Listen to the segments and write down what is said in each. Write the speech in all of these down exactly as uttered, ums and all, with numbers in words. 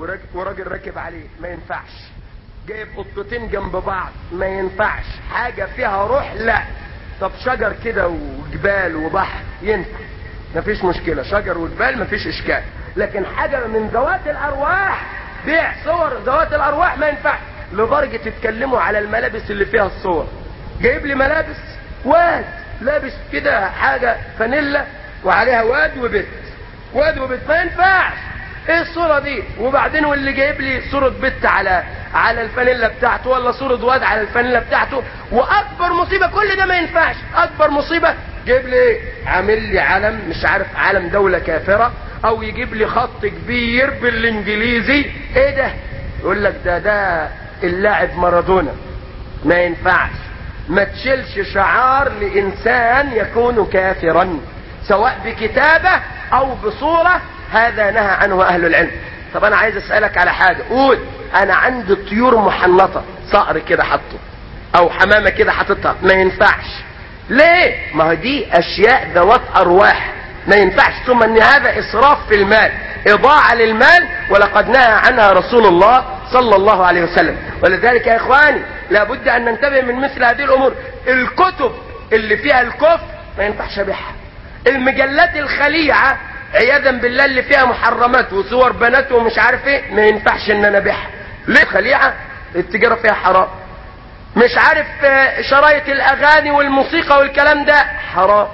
وراجل راكب عليه ما ينفعش. جايب قطتين جنب بعض ما ينفعش. حاجة فيها روح لا. طب شجر كده وجبال وبحر ينفع، مفيش مشكلة، شجر وجبال مفيش اشكال. لكن حاجة من ذوات الارواح، بيع صور ذوات الارواح ما ينفعش. لدرجة تتكلموا على الملابس اللي فيها الصور. جايب لي ملابس واد لابس كده حاجة فانيلا وعليها واد وبت، واد وبت ما ينفعش. ايه الصورة دي؟ وبعدين واللي جايب لي صورة بت على على الفانيلا بتاعته، ولا صورة واد على الفانيلا بتاعته. واكبر مصيبة كل ده ما ينفعش. اكبر مصيبة جايب لي ايه؟ عامل لي علم مش عارف علم دولة كافرة، او يجيب لي خط كبير بالانجليزي. ايه ده؟ يقول لك ده ده اللاعب مارادونا. ما ينفعش. ما تشيلش شعار لانسان يكون كافرا سواء بكتابة او بصورة. هذا نهى عنه اهل العلم. طب انا عايز اسألك على حاجة. قول انا عندي طيور محنطة، صقر كده حطه او حمامة كده حطتها، ما ينفعش. ليه؟ ما هي دي اشياء ذوات ارواح ما ينفعش. ثم ان هذا اسراف في المال، اضاعة للمال، ولقد نهى عنها رسول الله صلى الله عليه وسلم. ولذلك يا اخواني لابد ان ننتبه من مثل هذه الامور. الكتب اللي فيها الكفر ما ينفعش ابيعها. المجلات الخليعة عياذا بالله اللي فيها محرمات وصور بنات ومش عارف ايه ما ينفعش ان انا ابيعها. ليه؟ خليعة التجارة فيها حرام. مش عارف شرايط الاغاني والموسيقى والكلام ده حرام.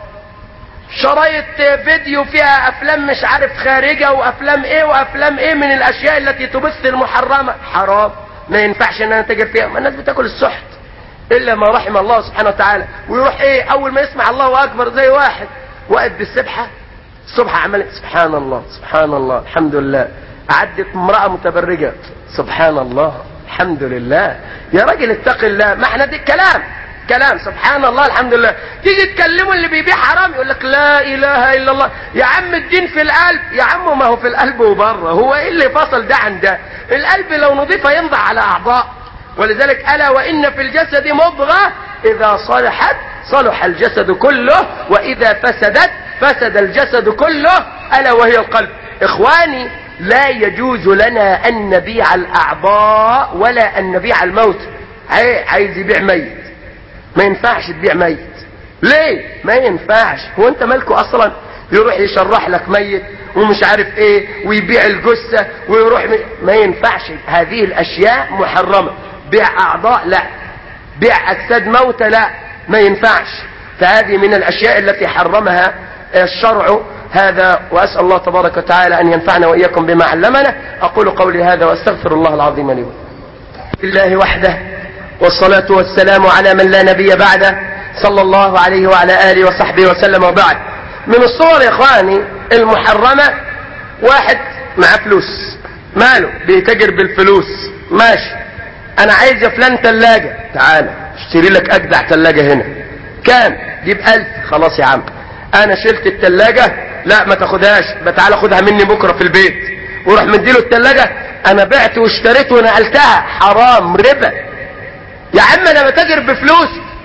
شرايط فيديو فيها افلام مش عارف خارجة وافلام ايه وافلام ايه من الاشياء التي تبث المحرمة حرام. ما ينفعش ان انا اتاجر فيها. ما الناس بتاكل السحت الا ما رحم الله سبحانه وتعالى. ويروح ايه اول ما يسمع الله اكبر زي واحد واقف بالسبحة الصبح عمل سبحان الله سبحان الله الحمد لله. عدت امرأة متبرجة سبحان الله الحمد لله. يا راجل اتق الله. ما احنا دي كلام كلام سبحان الله الحمد لله. تيجي تكلموا اللي بيبيع حرام يقول لك لا اله الا الله. يا عم الدين في القلب. يا عم ما هو في القلب وبره. هو ايه اللي فصل ده عن ده؟ القلب لو نضيف ينضع على اعضاء. ولذلك الا وان في الجسد مضغة اذا صلحت صلح الجسد كله واذا فسدت فسد الجسد كله الا وهي القلب. اخواني لا يجوز لنا ان نبيع الاعضاء ولا ان نبيع الموت. عايز يبيع ميت ما ينفعش تبيع ميت. ليه؟ ما ينفعش. هو انت مالكه اصلا؟ يروح يشرح لك ميت ومش عارف ايه ويبيع الجثة ويروح م... ما ينفعش. هذه الاشياء محرمة. بيع اعضاء لا. بيع اجساد موتى لا. ما ينفعش. فهذه من الاشياء التي حرمها الشرع. هذا واسأل الله تبارك وتعالى ان ينفعنا واياكم بما علمنا. اقول قولي هذا واستغفر الله العظيم لي ولكم. بالله وحده والصلاة والسلام على من لا نبي بعده صلى الله عليه وعلى آله وصحبه وسلم. وبعد. من الصور يا اخواني المحرمة واحد معاه فلوس ماله بيتاجر بالفلوس ماشي. انا عايز يا فلان تلاجة تعالى اشتري لك اجدع تلاجة هنا كام؟ جيب الف. خلاص يا عم انا شلت التلاجة لا ما تاخدهاش تعالى خدها مني بكرة في البيت. وروح مديله التلاجة انا بعت واشتريت ونقلتها حرام ربا. يا عم انا بتاجر بفلوس.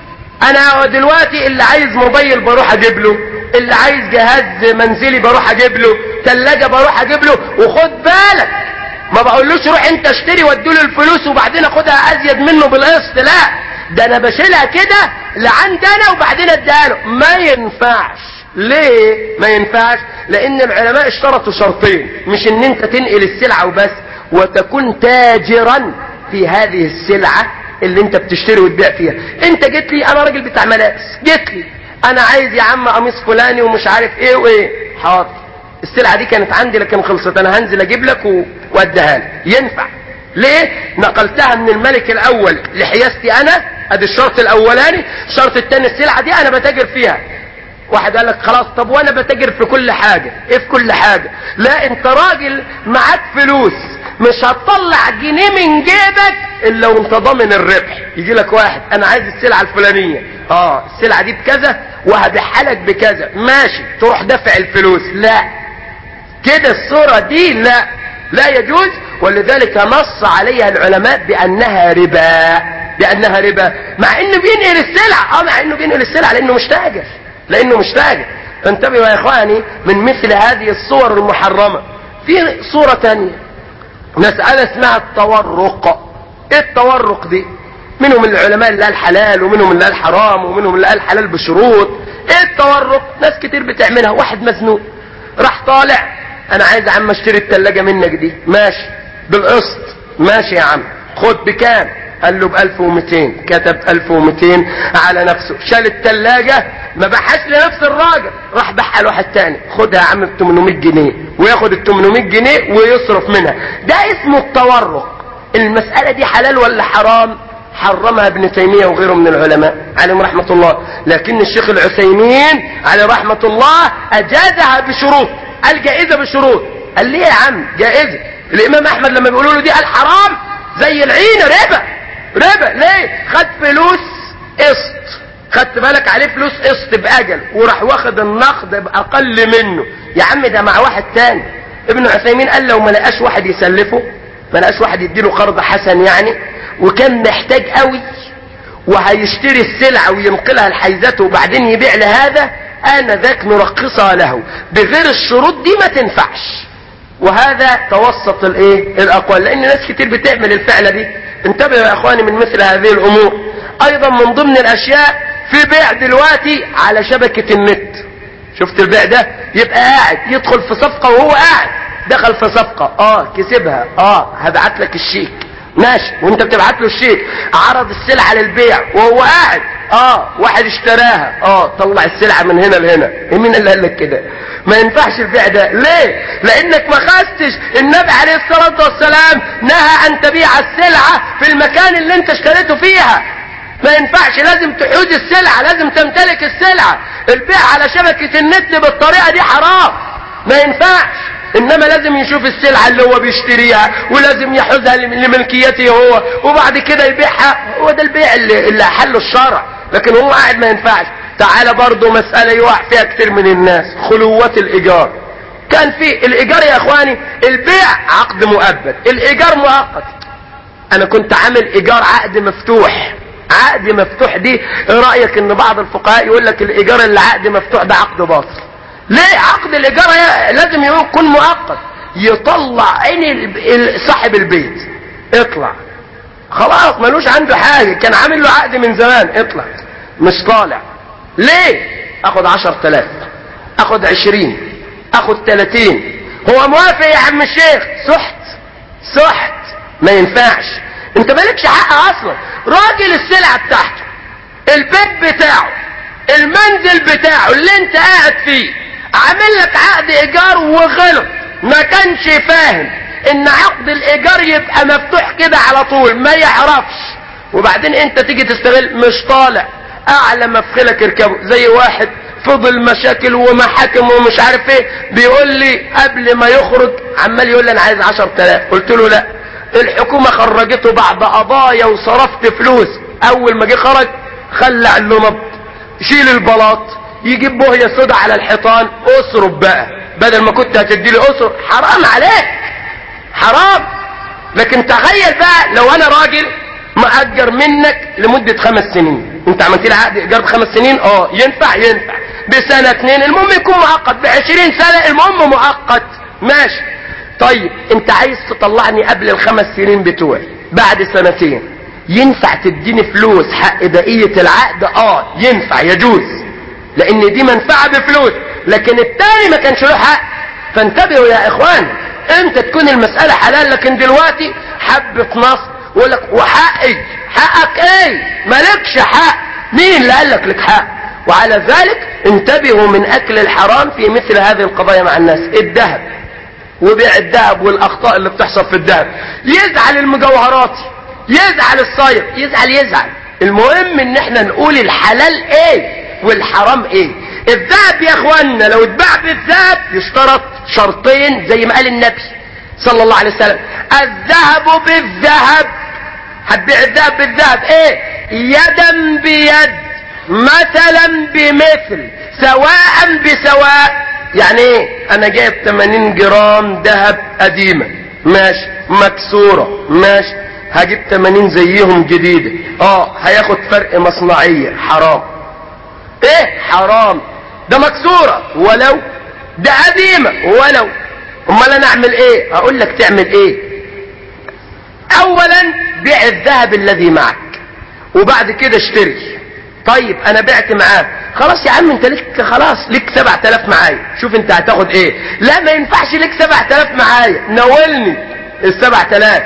انا دلوقتي اللي عايز موبايل بروح اجيب له، اللي عايز جهاز منزلي بروح اجيب له، ثلاجة بروح اجيب له. وخد بالك ما بقولوش روح انت اشتري واديله الفلوس وبعدين اخدها ازيد منه بالقسط لا. ده انا بشيلها كده لعند انا وبعدين اديها له. ما ينفعش. ليه ما ينفعش؟ لان العلماء اشترطوا شرطين. مش ان انت تنقل السلعة وبس وتكون تاجرا في هذه السلعة اللي انت بتشتري وتبيع فيها. انت جيت لي انا راجل بتاع ملابس جيت لي انا عايز يا عم قميص فلاني ومش عارف ايه وايه حاضر. السلعة دي كانت عندي لكن خلصت انا هنزل اجيب لك واديها لك. ينفع. ليه؟ نقلتها من الملك الاول لحياستي انا. ادي الشرط الاولاني. الشرط الثاني السلعة دي انا بتاجر فيها. واحد قال لك خلاص طب وانا بتاجر في كل حاجة. ايه في كل حاجة؟ لا انت راجل معاك فلوس مش هتطلع جنيه من جيبك الا وانت ضامن الربح. يجي لك واحد انا عايز السلعة الفلانية اه السلعة دي بكذا وهبيعها لك بكذا ماشي. تروح دفع الفلوس لا كده الصورة دي لا لا يجوز. ولذلك نص عليها العلماء بانها ربا بانها ربا مع انه بينقل السلعة اه مع انه بينقل السلعة لانه مش تاجر لانه مش تاجر. فانتبهوا يا اخواني من مثل هذه الصور المحرمة. في صورة تانية مسألة اسمها التورق. ايه التورق دي؟ منهم العلماء اللي قال حلال، ومنهم اللي قال حرام، ومنهم اللي قال حلال بشروط. ايه التورق؟ ناس كتير بتعملها. واحد مزنوق راح طالع، انا عايز يا عم اشتري التلاجة منك دي. ماشي بالقسط. ماشي يا عم، خد بكام؟ قال له بألف ومتين. كتب ألف ومتين على نفسه، شال التلاجة، ما باعهاش لنفس الراجل، راح باعها لواحد تاني. خدها يا عم ب تمنمية جنيه، وياخد ال تمنمية جنيه ويصرف منها. ده اسمه التورق. المسألة دي حلال ولا حرام؟ حرمها ابن تيمية وغيره من العلماء عليهم رحمة الله، لكن الشيخ العثيمين عليه رحمة الله أجازها بشروط. قال جائزة بشروط. قال ليه يا عم جائزة؟ الإمام أحمد لما بيقولوا له دي قال حرام زي العين، ربا. ربا ليه؟ خد فلوس قسط، خدت بالك عليه فلوس قسط بأجل، وراح واخد النقد بأقل منه. يا عم ده مع واحد تاني. ابن عثيمين قال لو ما لقاش واحد يسلفه، ما لقاش واحد يديله قرض حسن يعني، وكان محتاج قوي وهيشتري السلعة وينقلها لحيزته وبعدين يبيع لهذا، انا ذاك نرخصها له بغير الشروط دي ما تنفعش. وهذا توسط الايه الاقوال، لان ناس كتير بتعمل الفعلة دي. انتبهوا يا اخواني من مثل هذه الامور. ايضا من ضمن الاشياء في بيع دلوقتي على شبكة النت. شفت البيع ده؟ يبقى قاعد يدخل في صفقة وهو قاعد، دخل في صفقة، اه كسبها، اه هبعت لك الشيك، ماشي، وانت بتبعت له الشيك. عرض السلعة للبيع وهو قاعد، اه واحد اشتراها، اه طلع السلعة من هنا لهنا. مين اللي قال لك كده؟ ما ينفعش البيع ده. ليه؟ لانك ما خستش. النبي عليه الصلاة والسلام نهى ان تبيع السلعة في المكان اللي انت اشتريته فيها. ما ينفعش، لازم تحوز السلعة، لازم تمتلك السلعة. البيع على شبكة النت بالطريقة دي حرام، ما ينفعش. انما لازم يشوف السلعة اللي هو بيشتريها، ولازم يحوزها لملكيته هو، وبعد كده يبيعها. هو ده البيع اللي, اللي احله الشرع، لكن هو قاعد ما ينفعش. تعالى برضو مسألة يوقع فيها كتير من الناس، خلوات الايجار. كان في الايجار يا اخواني، البيع عقد مؤبد، الايجار مؤقت. انا كنت عامل ايجار عقد مفتوح. عقد مفتوح دي ايه رأيك ان بعض الفقهاء يقول لك الايجار اللي عقد مفتوح ده عقد باطل؟ ليه؟ عقد الايجار لازم يكون مؤقت، يطلع عين صاحب البيت، اطلع خلاص ملوش عنده حاجة، كان عامل له عقد من زمان، اطلع مش طالع. ليه؟ اخد عشر تلاف، اخد عشرين، اخد تلاتين. هو موافق يا عم الشيخ؟ سحت سحت، ما ينفعش. انت مالكش حق اصلا. راجل السلعة بتاعته، البيت بتاعه، المنزل بتاعه اللي انت قاعد فيه، عامل لك عقد ايجار وغلط، ما كانش فاهم ان عقد الايجار يبقى مفتوح كده على طول، ما يعرفش. وبعدين انت تيجي تستغل، مش طالع، اعلى مفخلك اركبه. زي واحد فضل مشاكل ومحاكم ومش عارف ايه، بيقول لي قبل ما يخرج عمال يقول لي انا عايز عشر تلاف. قلت له لا، الحكومة خرجته بعد قضايا وصرفت فلوس. اول ما جه خرج خلع اللمض، شيل البلاط، يجيب بوهية سودا على الحيطان، اصرف بقى بدل ما كنت هتديلي اصرف. حرام عليك، حرام. لكن تخيل بقى لو انا راجل مأجر منك لمدة خمس سنين، انت عملت لي عقد ايجار بخمس سنين، اه ينفع ينفع بسنة اتنين، المهم يكون مؤقت، بعشرين سنة المهم مؤقت، ماشي. طيب انت عايز تطلعني قبل الخمس سنين بتوعي، بعد سنتين، ينفع تديني فلوس حق بقية العقد؟ اه ينفع، يجوز، لان دي منفعة بفلوس. لكن التاني ما كانش له حق. فانتبهوا يا اخوان، امتى تكون المسألة حلال؟ لكن دلوقتي حبة نص يقول لك وحقي، حقك ايه؟ مالكش حق. مين اللي قال لك لك حق؟ وعلى ذلك انتبهوا من اكل الحرام في مثل هذه القضايا مع الناس. الذهب وبيع الذهب والاخطاء اللي بتحصل في الذهب، يزعل المجوهرات، يزعل الصايغ، يزعل يزعل المهم ان احنا نقول الحلال ايه والحرام ايه. الذهب يا اخوانا لو اتباع بالذهب يشترط شرطين زي ما قال النبي صلى الله عليه وسلم: الذهب بالذهب. هتبيع الذهب بالذهب ايه؟ يدا بيد، مثلا بمثل، سواء بسواء. يعني ايه؟ انا جايب ثمانين جرام ذهب قديمة، ماشي، مكسورة، ماشي، هجيب ثمانين زيهم جديدة، اه هياخد فرق مصنعية، حرام. ايه حرام؟ ده مكسورة ولو، ده قديمة ولو. امال انا اعمل ايه؟ اقول لك تعمل ايه؟ اولا بيع الذهب الذي معك وبعد كده اشتري. طيب انا بعت معاه، خلاص يا عم انت لك خلاص لك سبعة الاف معايا، شوف انت هتاخد ايه. لا ما ينفعش لك سبعة الاف معايا، ناولني السبعة الاف.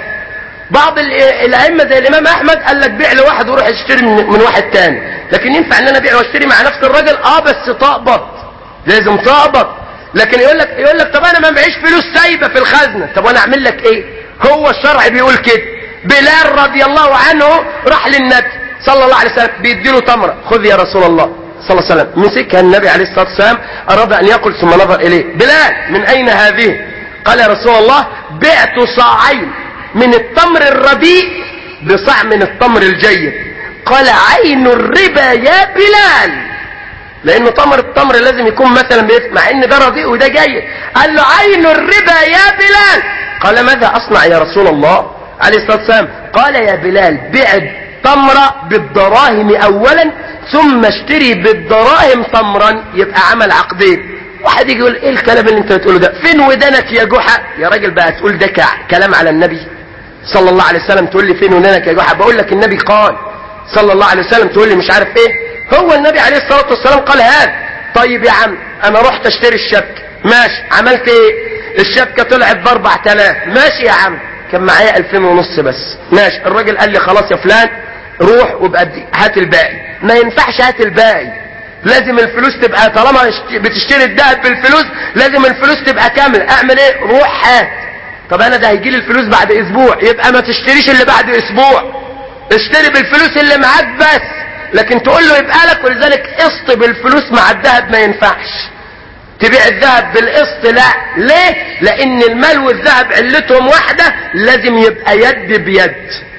بعض الائمه زي الامام احمد قال لك بيع لواحد وروح اشتري من واحد تاني. لكن ينفع ان انا ابيع واشتري مع نفس الراجل؟ اه بس تقبض، لازم تقبض. لكن يقول لك يقول لك طب انا ما معيش فلوس سايبه في الخزنه، طب وانا اعمل لك ايه؟ هو الشرع بيقول كده. بلال رضي الله عنه راح للنبي صلى الله عليه وسلم بيديله تمره، خذ يا رسول الله صلى الله عليه وسلم. مسكها النبي عليه الصلاه والسلام، اراد ان ياكل ثم نظر اليه. بلال من اين هذه؟ قال يا رسول الله بعت صاعين من التمر الرديء بصاع من التمر الجيد. قال عين الربا يا بلال، لانه تمر التمر لازم يكون مثلا بيت، مع ان ده رديء وده جيد. قال له عين الربا يا بلال. قال ماذا اصنع يا رسول الله عليه الصلاه والسلام؟ قال يا بلال بع التمر بالدراهم اولا ثم اشتري بالدراهم تمرا، يبقى عمل عقدين. واحد يجي يقول ايه الكلام اللي انت بتقوله ده؟ فين ودانك يا جحا؟ يا راجل بقى تقول ده كلام على النبي صلى الله عليه وسلم، تقول لي فين ودانك يا جحا؟ بقول لك النبي قال صلى الله عليه وسلم، تقول لي مش عارف ايه. هو النبي عليه الصلاه والسلام قال هذا. طيب يا عم انا رحت اشتري الشبكه، ماشي، عملت ايه؟ الشبكه طلعت ب اربعة الاف، ماشي يا عم، كان معايا الفين ونص بس، ماشي. الراجل قال لي خلاص يا فلان روح وابقى هات الباقي. ما ينفعش هات الباقي، لازم الفلوس تبقى، طالما بتشتري الذهب بالفلوس لازم الفلوس تبقى كامله. اعمل ايه؟ روح هات. طب انا ده هيجي لي الفلوس بعد اسبوع، يبقى ما تشتريش اللي بعد اسبوع، اشتري بالفلوس اللي معاك بس. لكن تقول له يبقى لك، ولذلك قسط بالفلوس مع الذهب ما ينفعش. تبيع الذهب بالقسط لا. ليه؟ لان المال والذهب علتهم واحده، لازم يبقى يد بيد،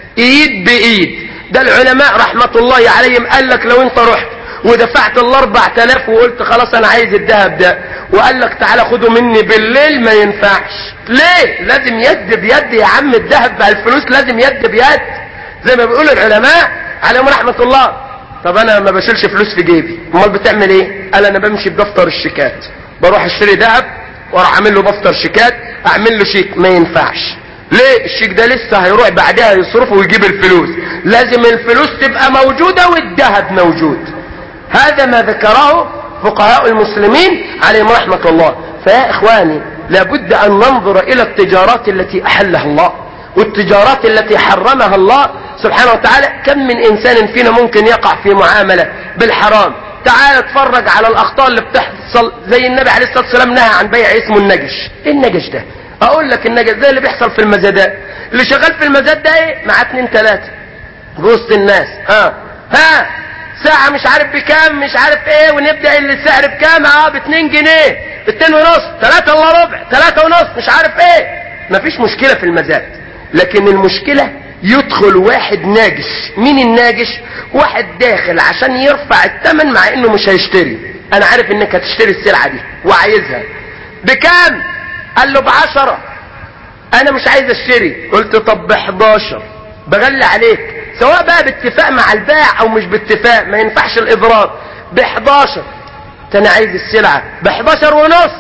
ايد بايد. ده العلماء رحمه الله عليهم قال لك لو انت رحت ودفعت الاربع تلاف وقلت خلاص انا عايز الذهب ده، وقال لك تعالى خده مني بالليل، ما ينفعش. ليه؟ لازم يد بيد يا عم، الذهب بقى الفلوس لازم يد بيد زي ما بيقول العلماء عليهم رحمه الله. طب انا ما بشيلش فلوس في جيبي، امال بتعمل ايه؟ قال انا بمشي بدفتر الشيكات، بروح اشتري ذهب واروح اعمل له دفتر شيكات، اعمل له شيك. ما ينفعش. ليه؟ الشيك ده لسه هيروح بعدها يصرفه ويجيب الفلوس، لازم الفلوس تبقى موجوده والذهب موجود. هذا ما ذكره فقهاء المسلمين عليهم رحمه الله. فيا اخواني لابد ان ننظر الى التجارات التي احلها الله والتجارات التي حرمها الله سبحانه وتعالى. كم من انسان فينا ممكن يقع في معاملة بالحرام؟ تعال اتفرج على الاخطاء اللي بتحصل. زي النبي عليه الصلاة والسلام نهى عن بيع اسمه النجش. ايه النجش ده؟ اقول لك النجش زي اللي بيحصل في المزادات. اللي شغال في المزاد ده ايه؟ مع اتنين تلاتة بوسط الناس، ها ها ساعة مش عارف بكام، مش عارف ايه، ونبدأ اللي السعر بكام؟ اه باتنين جنيه، اتنين ونص، تلاتة الا ربع، تلاتة ونص، مش عارف ايه. مفيش مشكلة في المزاد، لكن المشكلة يدخل واحد ناجش. مين الناجش؟ واحد داخل عشان يرفع الثمن مع انه مش هيشتري. انا عارف انك هتشتري السلعة دي وعايزها بكام؟ قال له بعشرة. انا مش عايز اشتري. قلت طب بحداشر، بغلي عليك، سواء بقى باتفاق مع البائع او مش باتفاق، ما ينفعش الاضرار. بحداشر. انا عايز السلعة بحداشر ونص،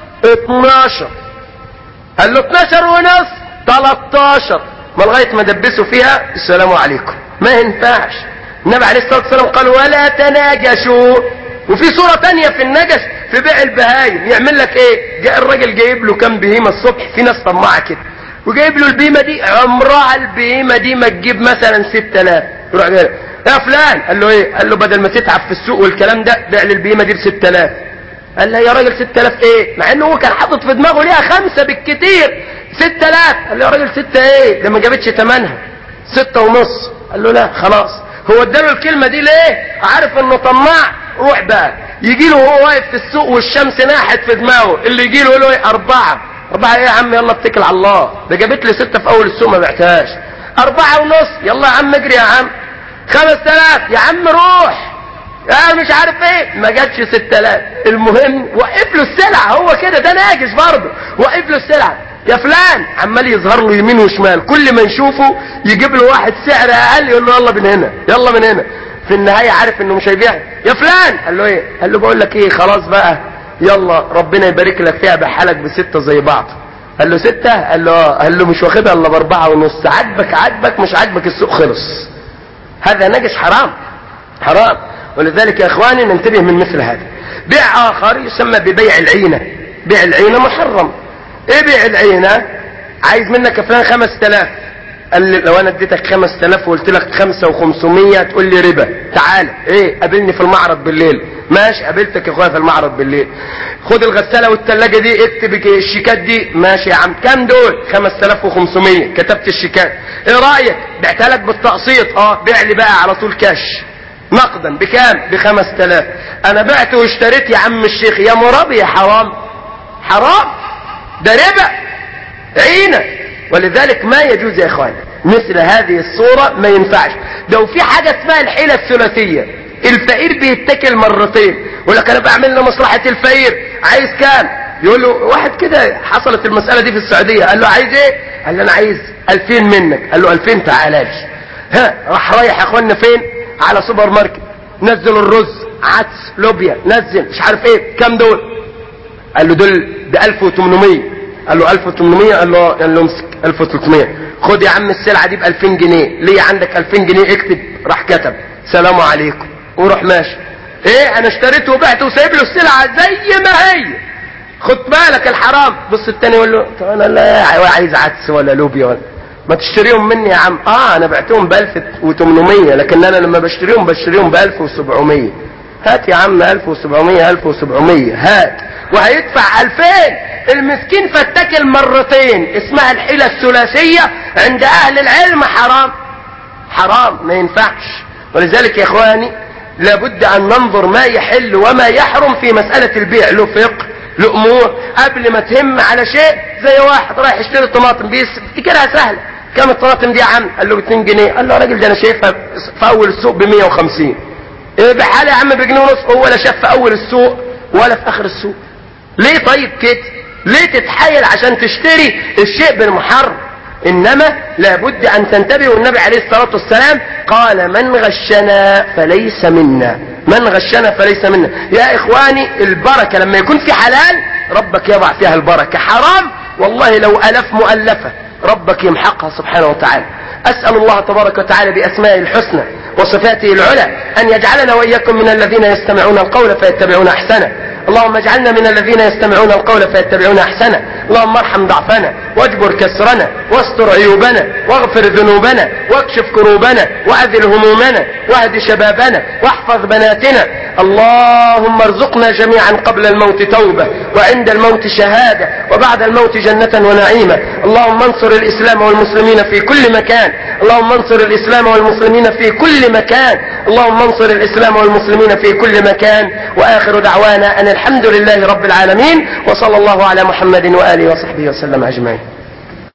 اتناشر. قال له اتناشر ونص، تلاتاشر. ما لغاية ما دبسوا فيها السلام عليكم. ما ينفعش. النبي عليه الصلاة والسلام قال ولا تناجشوا. وفي صورة تانية في النجش في بيع البهايم، يعمل لك ايه؟ جاء الراجل جايب له كام بهيمة الصبح، في ناس طماعة كده، وجايب له البهيمة دي عمرها البهيمة دي ما تجيب مثلا ستة الاف. يروح قال يا فلان، قال له ايه؟ قال له بدل ما تتعب في السوق والكلام ده بيع لي البهيمة دي ب ستة الاف. قال له يا راجل ستة الاف ايه؟ مع انه هو كان حاطط في دماغه ليها خمسة بالكتير. ستة الاف. قال له يا راجل ستة ايه؟ ده ما جابتش ثمنها، ستة ونص. قال له لا خلاص. هو اداله الكلمة دي ليه؟ عارف انه طماع. روح بقى يجي له وهو واقف في السوق والشمس ناحت في دماغه، اللي يجي له يقول له ايه؟ اربعة. اربعة ايه يا عم؟ يلا اتكل على الله، ده جابت لي ستة في اول السوق ما بعتهاش. اربعة ونص. يلا يا عم اجري يا عم. خمس تلاف. يا عم روح. يا مش عارف ايه، ما جاتش ستة الاف. المهم وقف له السلعة. هو كده ده ناجش برضه، وقف له السلعة. يا فلان، عمال يظهر له يمين وشمال، كل ما يشوفه يجيب له واحد سعر اقل يقول له يلا من هنا، يلا من هنا. في النهاية عارف انه مش هيبيع. يا فلان، قال له ايه؟ قال له بقول لك ايه، خلاص بقى يلا ربنا يبارك لك فيها، بحالك بستة زي بعض. قال له ستة؟ قال له اه. قال له مش واخدها الا باربعة ونص. عجبك عجبك، مش عجبك السوق خلص. هذا نجس حرام حرام. ولذلك يا اخواني ننتبه من مثل هذا. بيع اخر يسمى ببيع العينة. بيع العينة محرم. ايه بيع العينة؟ عايز منك يا فلان خمس تلاف، قال لي لو انا اديتك خمس تلاف وقلت لك خمسة وخمسمية تقول لي ربا. تعال ايه قابلني في المعرض بالليل. ماشي، قابلتك يا اخويا في المعرض بالليل. خد الغسالة والتلاجة دي، اكتب الشيكات دي. ماشي يا عم، كام دول؟ خمس تلاف وخمسمية. كتبت الشيكات. ايه رأيك؟ بعتها لك بالتقسيط. اه بيع لي بقى على طول كاش نقدا. بكام؟ بخمس تلاف. انا بعت واشتريت يا عم الشيخ. يا مرابي يا حرام حرام، ده ربا عينة. ولذلك ما يجوز يا اخوان مثل هذه الصورة، ما ينفعش. لو في حاجة اسمها الحيلة الثلاثية، الفقير بيتكل مرتين، يقول لك انا بعمل له مصلحة الفقير، عايز كام؟ يقول له واحد كده، حصلت المسألة دي في السعودية، قال له عايز ايه؟ قال له انا عايز الفين منك. قال له الفين؟ تعالى لي. ها، راح رايح يا اخوانا فين؟ على سوبر ماركت، نزل الرز، عدس، لوبيا، نزل مش عارف ايه، كام دول؟ قال له دول ده الف وتمنمية. قال له الف وتمنمية. قال له قال له امسك الف وتلتمية. خد يا عم السلعة دي ب الفين جنيه. ليه عندك الفين جنيه؟ اكتب. راح كتب سلام عليكم وروح ماشي. ايه انا اشتريت وبعت وسايب له السلعة زي ما هي. خد بالك الحرام. بص التاني يقول له طب انا لا عايز عدس ولا لوبيا ولا، ما تشتريهم مني يا عم. اه انا بعتهم ب الف وتمنمية، لكن انا لما بشتريهم بشتريهم ب الف وسبعمية. هات يا عم الف وسبعمية الف وسبعمية هات، وهيدفع الفين. المسكين فتك المرتين. اسمها الحيلة الثلاثية عند اهل العلم حرام حرام، ما ينفعش. ولذلك يا اخواني لابد ان ننظر ما يحل وما يحرم في مسألة البيع. له فقه، له امور قبل ما تهم على شيء. زي واحد رايح يشتري طماطم، بيفتكرها سهلة. كم الطماطم دي يا عم؟ قال له ب اتنين جنيه. قال له يا راجل ده انا شايفها في اول السوق ب مية وخمسين. ايه بحال يا عم بجنيه ونص؟ هو لا شاف في اول السوق ولا في اخر السوق. ليه طيب كده؟ ليه تتحايل عشان تشتري الشيء بالمحرم؟ انما لابد ان تنتبه. والنبي عليه الصلاة والسلام قال من غشنا فليس منا. من غشنا فليس منا. يا اخواني البركة لما يكون في حلال ربك يضع فيها البركة. حرام والله لو الف مؤلفة ربك يمحقها سبحانه وتعالى. اسأل الله تبارك وتعالى باسمائه الحسنى وصفاته العلى ان يجعلنا واياكم من الذين يستمعون القول فيتبعون احسنه. اللهم اجعلنا من الذين يستمعون القول فيتبعون احسنه. اللهم ارحم ضعفنا واجبر كسرنا واستر عيوبنا واغفر ذنوبنا واكشف كروبنا واذل همومنا واهد شبابنا واحفظ بناتنا. اللهم ارزقنا جميعا قبل الموت توبة وعند الموت شهادة وبعد الموت جنة ونعيمة. اللهم انصر الاسلام والمسلمين في كل مكان. اللهم انصر الاسلام والمسلمين في كل مكان. اللهم انصر الاسلام والمسلمين في كل مكان. واخر دعوانا ان الحمد لله رب العالمين، وصلى الله على محمد وآله وصحبه وسلم أجمعين.